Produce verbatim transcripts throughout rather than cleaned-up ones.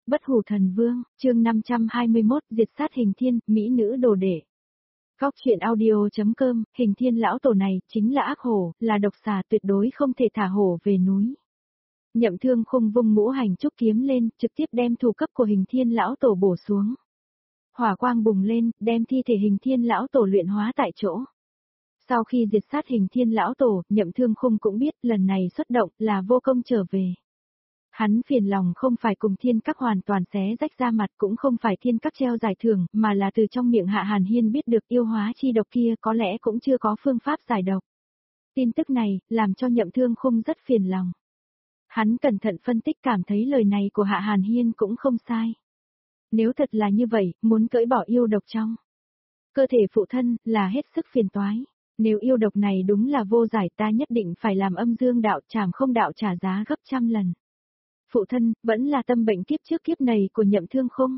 Bất hủ thần vương, chương năm trăm hai mươi mốt, diệt sát hình thiên, mỹ nữ đồ đệ. Góc chuyện audio.com, hình thiên lão tổ này, chính là ác hổ, là độc xà tuyệt đối không thể thả hổ về núi. Nhậm Thương Khung vung ngũ hành trúc kiếm lên, trực tiếp đem thủ cấp của hình thiên lão tổ bổ xuống. Hỏa quang bùng lên, đem thi thể hình thiên lão tổ luyện hóa tại chỗ. Sau khi diệt sát hình thiên lão tổ, Nhậm Thương Khung cũng biết lần này xuất động là vô công trở về. Hắn phiền lòng không phải cùng thiên các hoàn toàn xé rách ra mặt, cũng không phải thiên các treo giải thưởng, mà là từ trong miệng Hạ Hàn Hiên biết được yêu hóa chi độc kia có lẽ cũng chưa có phương pháp giải độc. Tin tức này, làm cho Nhậm Thương Khung rất phiền lòng. Hắn cẩn thận phân tích cảm thấy lời này của Hạ Hàn Hiên cũng không sai. Nếu thật là như vậy, muốn cởi bỏ yêu độc trong cơ thể phụ thân, là hết sức phiền toái. Nếu yêu độc này đúng là vô giải, ta nhất định phải làm âm dương đạo trảm không đạo trả giá gấp trăm lần. Phụ thân, vẫn là tâm bệnh kiếp trước kiếp này của Nhậm Thương Khung.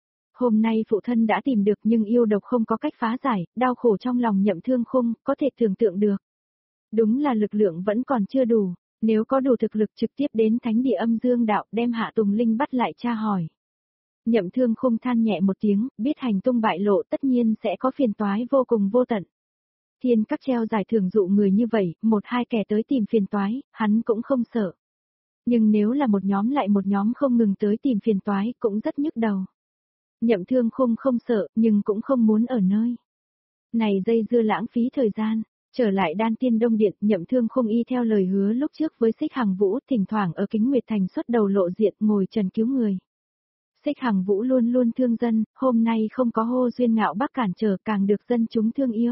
Hôm nay phụ thân đã tìm được nhưng yêu độc không có cách phá giải, đau khổ trong lòng Nhậm Thương Khung, có thể tưởng tượng được. Đúng là lực lượng vẫn còn chưa đủ, nếu có đủ thực lực trực tiếp đến thánh địa âm dương đạo đem Hạ Tùng Linh bắt lại tra hỏi. Nhậm Thương Khung than nhẹ một tiếng, biết hành tung bại lộ tất nhiên sẽ có phiền toái vô cùng vô tận. Thiên các treo giải thưởng dụ người như vậy, một hai kẻ tới tìm phiền toái, hắn cũng không sợ. Nhưng nếu là một nhóm lại một nhóm không ngừng tới tìm phiền toái cũng rất nhức đầu. Nhậm Thương Khung không sợ, nhưng cũng không muốn ở nơi này dây dưa lãng phí thời gian. Trở lại Đan Tiên Đông Điện, Nhậm Thương Khung y theo lời hứa lúc trước với Xích Hằng Vũ, thỉnh thoảng ở Kính Nguyệt Thành xuất đầu lộ diện ngồi trần cứu người. Xích Hằng Vũ luôn luôn thương dân, hôm nay không có hô duyên ngạo bắc cản trở càng được dân chúng thương yêu.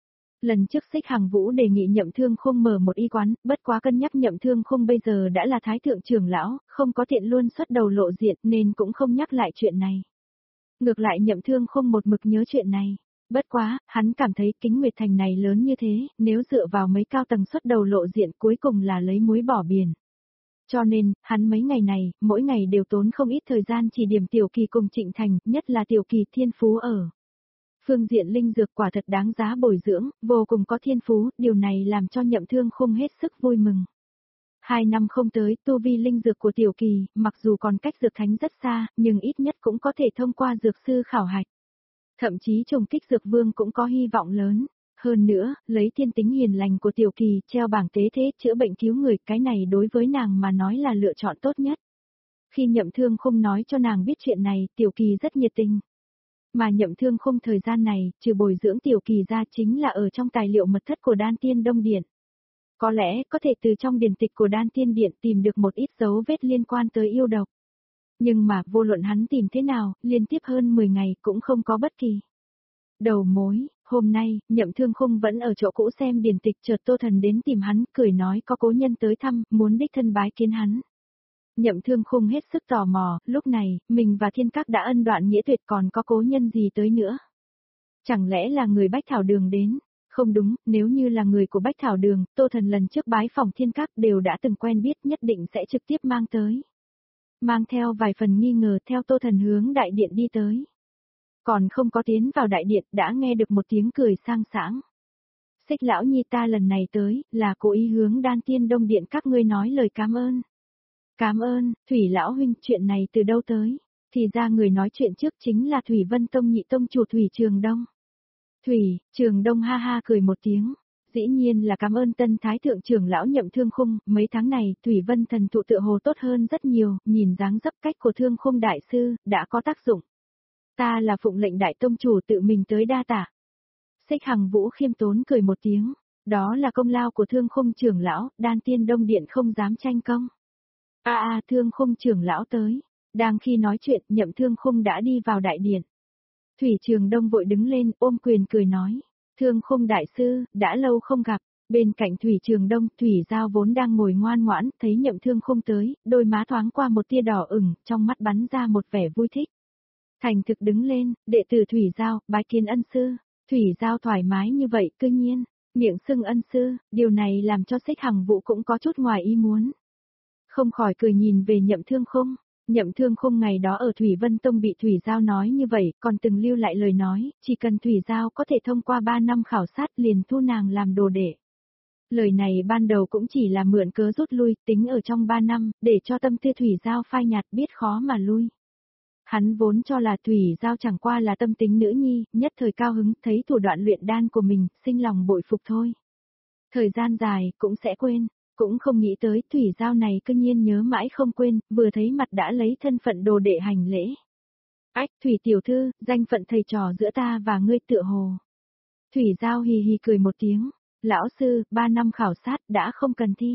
Lần trước Xích Hằng Vũ đề nghị Nhậm Thương Khung mở một y quán, bất quá cân nhắc Nhậm Thương Khung bây giờ đã là thái thượng trưởng lão, không có tiện luôn xuất đầu lộ diện nên cũng không nhắc lại chuyện này. Ngược lại Nhậm Thương Khung một mực nhớ chuyện này. Bất quá, hắn cảm thấy Kính Nguyệt Thành này lớn như thế, nếu dựa vào mấy cao tầng xuất đầu lộ diện cuối cùng là lấy muối bỏ biển. Cho nên, hắn mấy ngày này, mỗi ngày đều tốn không ít thời gian chỉ điểm Tiểu Kỳ cùng Trịnh Thành, nhất là Tiểu Kỳ thiên phú ở. Phương diện linh dược quả thật đáng giá bồi dưỡng, vô cùng có thiên phú, điều này làm cho Nhậm Thương Khung hết sức vui mừng. Hai năm không tới, tu vi linh dược của Tiểu Kỳ, mặc dù còn cách dược thánh rất xa, nhưng ít nhất cũng có thể thông qua dược sư khảo hạch. Thậm chí trùng kích dược vương cũng có hy vọng lớn. Hơn nữa, lấy thiên tính hiền lành của Tiểu Kỳ treo bảng tế thế chữa bệnh cứu người, cái này đối với nàng mà nói là lựa chọn tốt nhất. Khi Nhậm Thương Khung nói cho nàng biết chuyện này, Tiểu Kỳ rất nhiệt tình. Mà Nhậm Thương Khung thời gian này, trừ bồi dưỡng Tiểu Kỳ ra chính là ở trong tài liệu mật thất của Đan Tiên Đông Điện. Có lẽ có thể từ trong điển tịch của Đan Tiên Điện tìm được một ít dấu vết liên quan tới yêu độc. Nhưng mà vô luận hắn tìm thế nào, liên tiếp hơn mười ngày cũng không có bất kỳ đầu mối. Hôm nay, Nhậm Thương Khung vẫn ở chỗ cũ xem điển tịch, chợt Tô Thần đến tìm hắn, cười nói có cố nhân tới thăm, muốn đích thân bái kiến hắn. Nhậm Thương Khung hết sức tò mò, lúc này, mình và thiên các đã ân đoạn nghĩa tuyệt, còn có cố nhân gì tới nữa. Chẳng lẽ là người Bách Thảo Đường đến? Không đúng, nếu như là người của Bách Thảo Đường, Tô Thần lần trước bái phòng thiên các đều đã từng quen biết, nhất định sẽ trực tiếp mang tới. Mang theo vài phần nghi ngờ, theo Tô Thần hướng đại điện đi tới. Còn không có tiến vào đại điện, đã nghe được một tiếng cười sang sảng. Xích lão nhi, ta lần này tới, là cố ý hướng Đan Tiên Đông Điện các ngươi nói lời cảm ơn. Cảm ơn, Thủy lão huynh, chuyện này từ đâu tới? Thì ra người nói chuyện trước chính là Thủy Vân Tông nhị tông chủ Thủy Trường Đông. Thủy, Trường Đông ha ha cười một tiếng. Dĩ nhiên là cảm ơn tân thái thượng trưởng lão Nhậm Thương Khung, mấy tháng này, Thủy Vân thần thụ tựa hồ tốt hơn rất nhiều, nhìn dáng dấp cách của Thương Khung đại sư, đã có tác dụng. Ta là phụng lệnh đại tông chủ tự mình tới đa tạ. Xích Hằng Vũ khiêm tốn cười một tiếng, đó là công lao của Thương Khung trưởng lão, Đan Tiên Đông Điện không dám tranh công. A a, Thương Khung trưởng lão tới. Đang khi nói chuyện, Nhậm Thương Khung đã đi vào đại điện. Thủy Trường Đông vội đứng lên, ôm quyền cười nói. Thương Khung đại sư, đã lâu không gặp. Bên cạnh Thủy Trường Đông, Thủy Giao vốn đang ngồi ngoan ngoãn, thấy Nhậm Thương Khung tới, đôi má thoáng qua một tia đỏ ửng, trong mắt bắn ra một vẻ vui thích. Thành thực đứng lên, đệ tử Thủy Giao, bái kiến ân sư. Thủy Giao thoải mái như vậy, cư nhiên, miệng xưng ân sư, điều này làm cho Xích Hằng Vũ cũng có chút ngoài ý muốn. Không khỏi cười nhìn về Nhậm Thương Khung. Nhậm Thương Khung ngày đó ở Thủy Vân Tông bị Thủy Giao nói như vậy, còn từng lưu lại lời nói, chỉ cần Thủy Giao có thể thông qua ba năm khảo sát liền thu nàng làm đồ đệ. Lời này ban đầu cũng chỉ là mượn cớ rút lui, tính ở trong ba năm, để cho tâm tư Thủy Giao phai nhạt biết khó mà lui. Hắn vốn cho là Thủy Giao chẳng qua là tâm tính nữ nhi, nhất thời cao hứng, thấy thủ đoạn luyện đan của mình, sinh lòng bội phục thôi. Thời gian dài, cũng sẽ quên, cũng không nghĩ tới Thủy Giao này cư nhiên nhớ mãi không quên, vừa thấy mặt đã lấy thân phận đồ đệ hành lễ. Ách, Thủy tiểu thư, danh phận thầy trò giữa ta và ngươi tựa hồ. Thủy Giao hì hì cười một tiếng, lão sư, ba năm khảo sát đã không cần thi.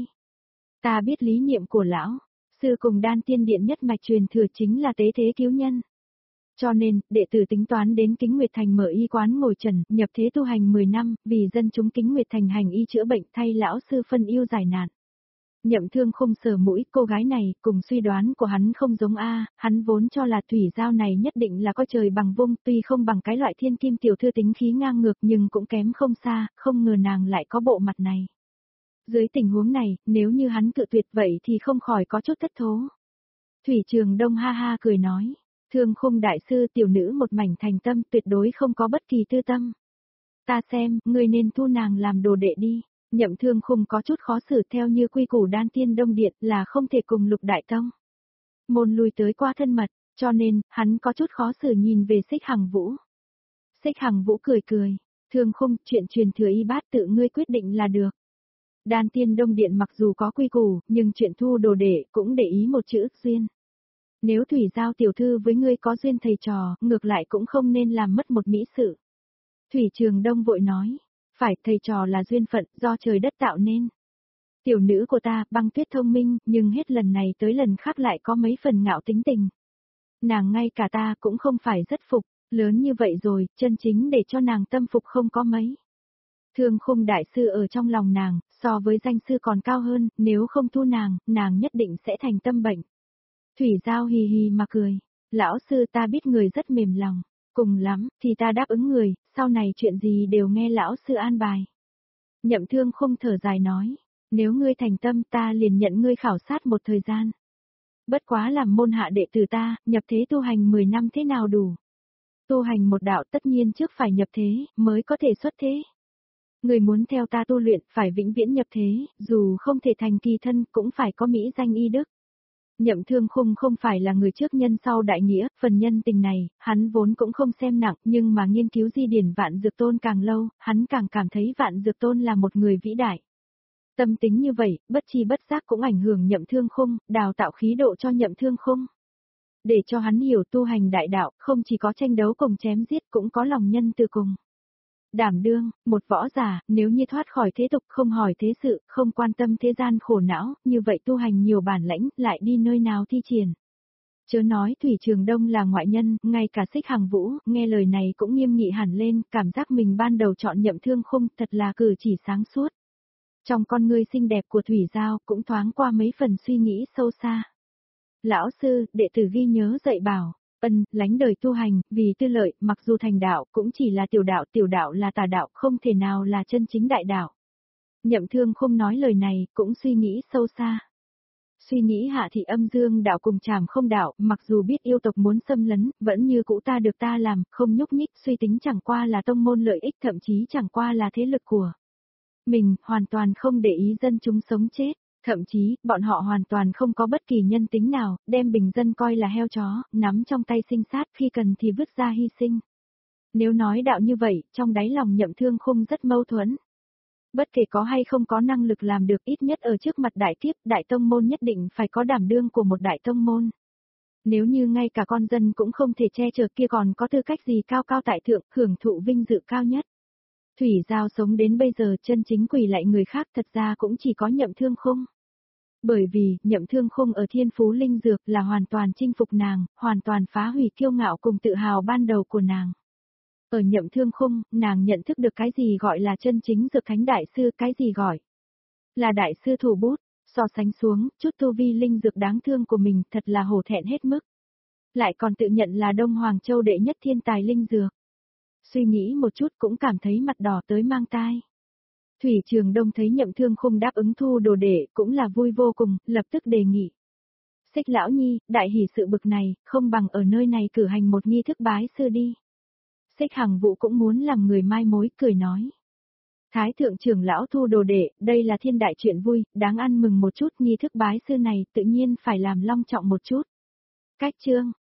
Ta biết lý niệm của lão, sư cùng đan tiên điện nhất mạch truyền thừa chính là tế thế cứu nhân. Cho nên, đệ tử tính toán đến Kính Nguyệt Thành mở y quán ngồi trần, nhập thế tu hành mười năm, vì dân chúng Kính Nguyệt Thành hành y chữa bệnh thay lão sư phân yêu giải nạn. Nhậm Thương không sờ mũi, cô gái này, cùng suy đoán của hắn không giống A, hắn vốn cho là Thủy Giao này nhất định là có trời bằng vung, tuy không bằng cái loại thiên kim tiểu thư tính khí ngang ngược nhưng cũng kém không xa, không ngờ nàng lại có bộ mặt này. Dưới tình huống này, nếu như hắn cự tuyệt vậy thì không khỏi có chút thất thố. Thủy Trường Đông ha ha cười nói, Thương Khung đại sư tiểu nữ một mảnh thành tâm tuyệt đối không có bất kỳ tư tâm. Ta xem, ngươi nên thu nàng làm đồ đệ đi. Nhậm Thương Khung có chút khó xử theo như quy củ đan tiên đông điện là không thể cùng Lục Đại Tông. Môn lui tới qua thân mật, cho nên, hắn có chút khó xử nhìn về Xích Hằng Vũ. Xích Hằng Vũ cười cười, Thương Khung, chuyện truyền thừa y bát tự ngươi quyết định là được. Đan tiên đông điện mặc dù có quy củ, nhưng chuyện thu đồ đệ cũng để ý một chữ duyên. Nếu Thủy Giao tiểu thư với ngươi có duyên thầy trò, ngược lại cũng không nên làm mất một mỹ sự. Thủy Trường Đông vội nói, phải, thầy trò là duyên phận do trời đất tạo nên. Tiểu nữ của ta, Băng Tuyết thông minh, nhưng hết lần này tới lần khác lại có mấy phần ngạo tính tình. Nàng ngay cả ta cũng không phải rất phục, lớn như vậy rồi, chân chính để cho nàng tâm phục không có mấy. Thương Khung đại sư ở trong lòng nàng, so với danh sư còn cao hơn, nếu không thu nàng, nàng nhất định sẽ thành tâm bệnh. Thủy Giao hì hì mà cười, lão sư ta biết người rất mềm lòng, cùng lắm, thì ta đáp ứng người, sau này chuyện gì đều nghe lão sư an bài. Nhậm Thương Khung thở dài nói, nếu ngươi thành tâm ta liền nhận ngươi khảo sát một thời gian. Bất quá làm môn hạ đệ tử ta, nhập thế tu hành mười năm thế nào đủ. Tu hành một đạo tất nhiên trước phải nhập thế, mới có thể xuất thế. Người muốn theo ta tu luyện, phải vĩnh viễn nhập thế, dù không thể thành kỳ thân, cũng phải có mỹ danh y đức. Nhậm Thương Khung không phải là người trước nhân sau đại nghĩa, phần nhân tình này, hắn vốn cũng không xem nặng, nhưng mà nghiên cứu di điển Vạn Dược Tôn càng lâu, hắn càng cảm thấy Vạn Dược Tôn là một người vĩ đại. Tâm tính như vậy, bất chi bất giác cũng ảnh hưởng Nhậm Thương Khung, đào tạo khí độ cho Nhậm Thương Khung. Để cho hắn hiểu tu hành đại đạo, không chỉ có tranh đấu cùng chém giết cũng có lòng nhân từ cùng. Đảm đương, một võ giả, nếu như thoát khỏi thế tục không hỏi thế sự, không quan tâm thế gian khổ não, như vậy tu hành nhiều bản lãnh, lại đi nơi nào thi triển. Chớ nói Thủy Trường Đông là ngoại nhân, ngay cả Xích Hằng Vũ, nghe lời này cũng nghiêm nghị hẳn lên, cảm giác mình ban đầu chọn Nhậm Thương Khung, thật là cử chỉ sáng suốt. Trong con ngươi xinh đẹp của Thủy Giao, cũng thoáng qua mấy phần suy nghĩ sâu xa. Lão sư, đệ tử ghi nhớ dạy bảo. Ân, lánh đời tu hành, vì tư lợi, mặc dù thành đạo, cũng chỉ là tiểu đạo, tiểu đạo là tà đạo, không thể nào là chân chính đại đạo. Nhậm Thương không nói lời này, cũng suy nghĩ sâu xa. Suy nghĩ hạ thị âm dương đạo cùng trảm không đạo, mặc dù biết yêu tộc muốn xâm lấn, vẫn như cũ ta được ta làm, không nhúc nhích, suy tính chẳng qua là tông môn lợi ích, thậm chí chẳng qua là thế lực của mình, hoàn toàn không để ý dân chúng sống chết. Thậm chí, bọn họ hoàn toàn không có bất kỳ nhân tính nào, đem bình dân coi là heo chó, nắm trong tay sinh sát, khi cần thì vứt ra hy sinh. Nếu nói đạo như vậy, trong đáy lòng Nhậm Thương Khung rất mâu thuẫn. Bất kể có hay không có năng lực làm được, ít nhất ở trước mặt đại kiếp, đại tông môn nhất định phải có đảm đương của một đại tông môn. Nếu như ngay cả con dân cũng không thể che chở kia còn có tư cách gì cao cao tại thượng, hưởng thụ vinh dự cao nhất. Thủy Giao sống đến bây giờ chân chính quỳ lại người khác, thật ra cũng chỉ có Nhậm Thương Khung. Bởi vì, Nhậm Thương Khung ở Thiên Phú Linh Dược là hoàn toàn chinh phục nàng, hoàn toàn phá hủy kiêu ngạo cùng tự hào ban đầu của nàng. Ở Nhậm Thương Khung, nàng nhận thức được cái gì gọi là chân chính dược thánh đại sư, cái gì gọi là đại sư thủ bút, so sánh xuống, chút tu vi linh dược đáng thương của mình thật là hổ thẹn hết mức. Lại còn tự nhận là Đông Hoàng Châu đệ nhất thiên tài linh dược. Suy nghĩ một chút cũng cảm thấy mặt đỏ tới mang tai. Thủy Trường Đông thấy Nhậm Thương Khung đáp ứng thu đồ đệ cũng là vui vô cùng, lập tức đề nghị. Xích lão nhi, đại hỷ sự bực này, không bằng ở nơi này cử hành một nghi thức bái sư đi. Xích Hằng Vũ cũng muốn làm người mai mối, cười nói. Thái thượng trưởng lão thu đồ đệ, đây là thiên đại chuyện vui, đáng ăn mừng một chút, nghi thức bái sư này tự nhiên phải làm long trọng một chút. Cách chương,